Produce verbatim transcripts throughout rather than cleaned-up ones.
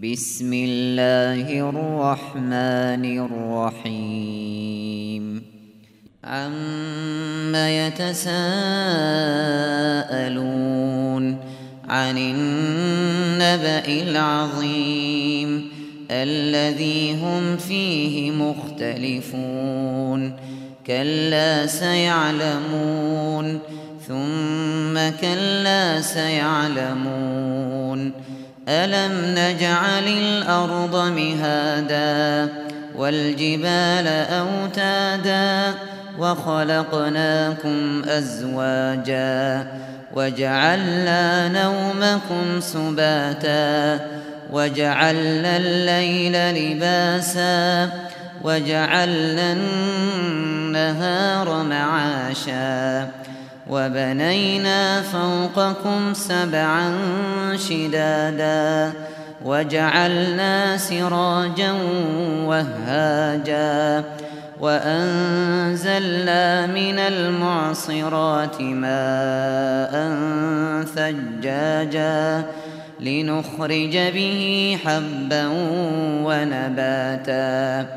بسم الله الرحمن الرحيم عم يتساءلون عن النبأ العظيم الذي هم فيه مختلفون كلا سيعلمون ثم كلا سيعلمون ألم نجعل الأرض مهادا والجبال أوتادا وخلقناكم أزواجا وجعلنا نومكم سباتا وجعلنا الليل لباسا وجعلنا النهار معاشا وبنينا فوقكم سبعا شدادا وجعلنا سراجا وهاجا وأنزلنا من المعصرات ماء ثجاجا لنخرج به حبا ونباتا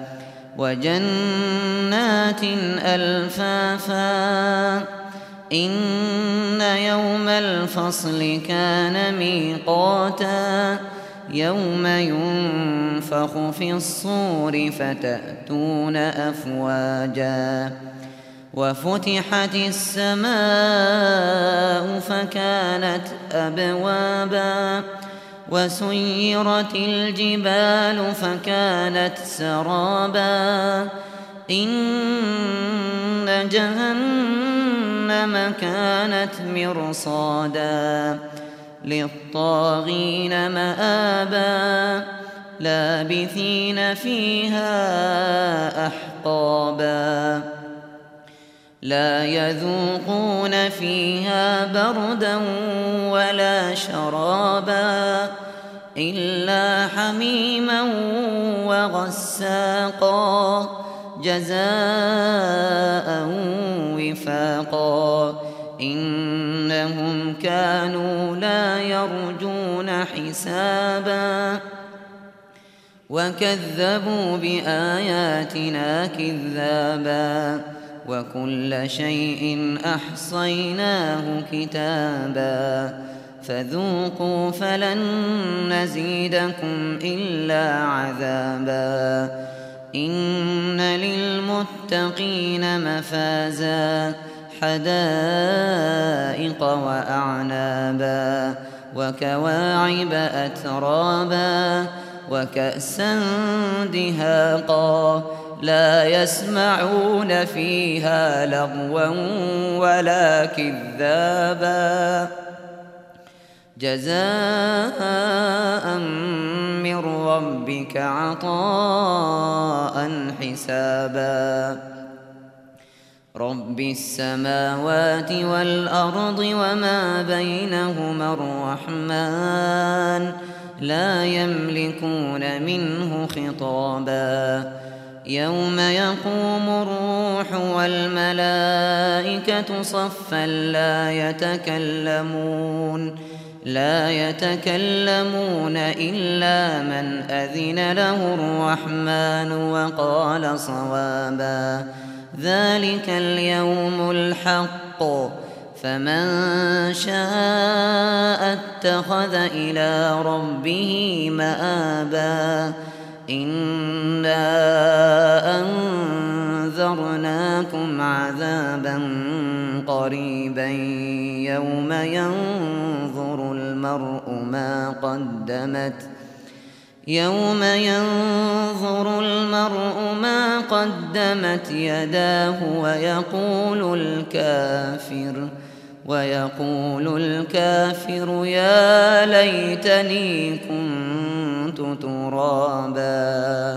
وجنات ألفافا إن يوم الفصل كان ميقاتا يوم ينفخ في الصور فتأتون أفواجا وفتحت السماء فكانت أبوابا وسيرت الجبال فكانت سرابا إن جهنم كانت مرصادا للطاغين مآبا لابثين فيها أحقابا لا يذوقون فيها بردا ولا شرابا إلا حميما وغساقا جزاء وفاقا إنهم كانوا لا يرجون حسابا وكذبوا بآياتنا كذابا وكل شيء أحصيناه كتابا فذوقوا فلن نزيدكم إلا عذابا إن للمتقين مفازا حدائق وأعنابا وكواعب أترابا وكأسا دهاقا لا يسمعون فيها لغوا ولا كذابا جزاء من ربك عطاء حسابا رب السماوات والأرض وما بينهما الرحمن لا يملكون منه خطابا يوم يقوم الروح والملائكة صفا لا يتكلمون لا يتكلمون إلا من أذن له الرحمن وقال صوابا ذلك اليوم الحق فمن شاء اتخذ إلى ربه مآبا إنا أنذرناكم عذابا قريبا يوم ينظر المرء ما قدمت يوم ينظر المرء ما قدمت يداه ويقول الكافر ويقول الكافر يا ليتني كنت ترابا.